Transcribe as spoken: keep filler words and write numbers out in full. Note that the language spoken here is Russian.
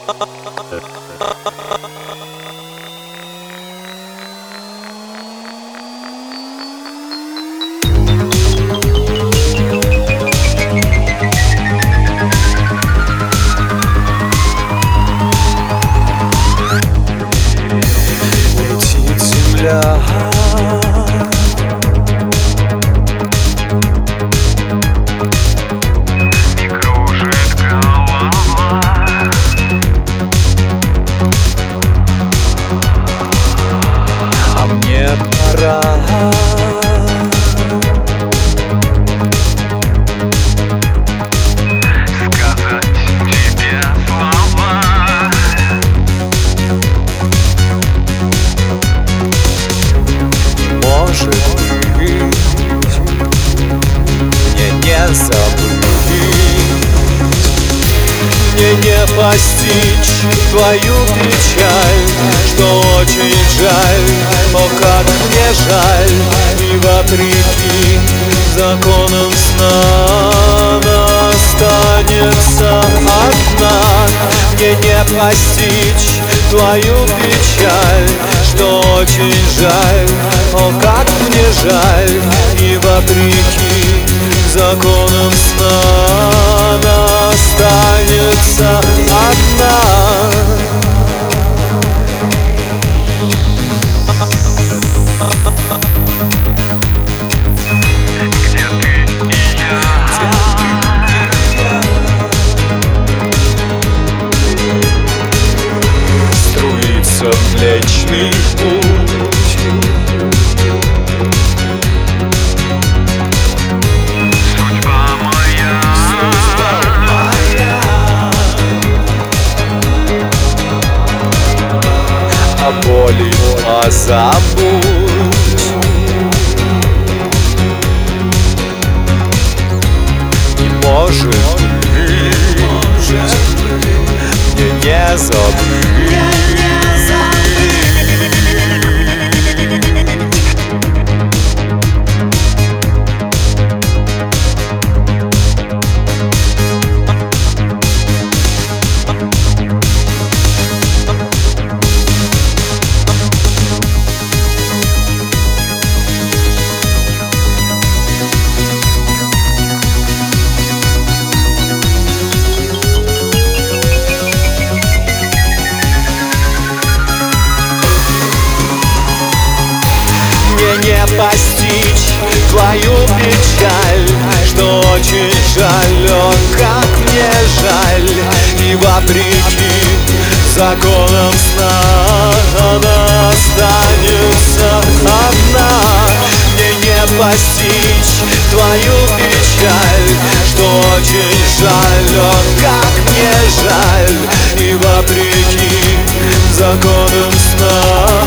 Летит земля, и кружит голова. а мне пора. Сказать тебе слова. Может быть, мне не забыть, мне не постичь твою печаль, что очень жаль, о, как мне жаль. И вопреки законам сна она останется одна. Мне не постичь твою печаль, что очень жаль, о, как мне жаль. И вопреки законам сна она останется одна. Где ты и я? Струится Млечный Путь, Судьба моя. о боли позабудь. Не может быть, мне не забыть. Мне не постичь твою печаль, что очень жаль, о, как мне жаль. И вопреки законам сна она останется одна. Мне не постичь твою печаль, что очень жаль, о, как мне жаль. И вопреки законам сна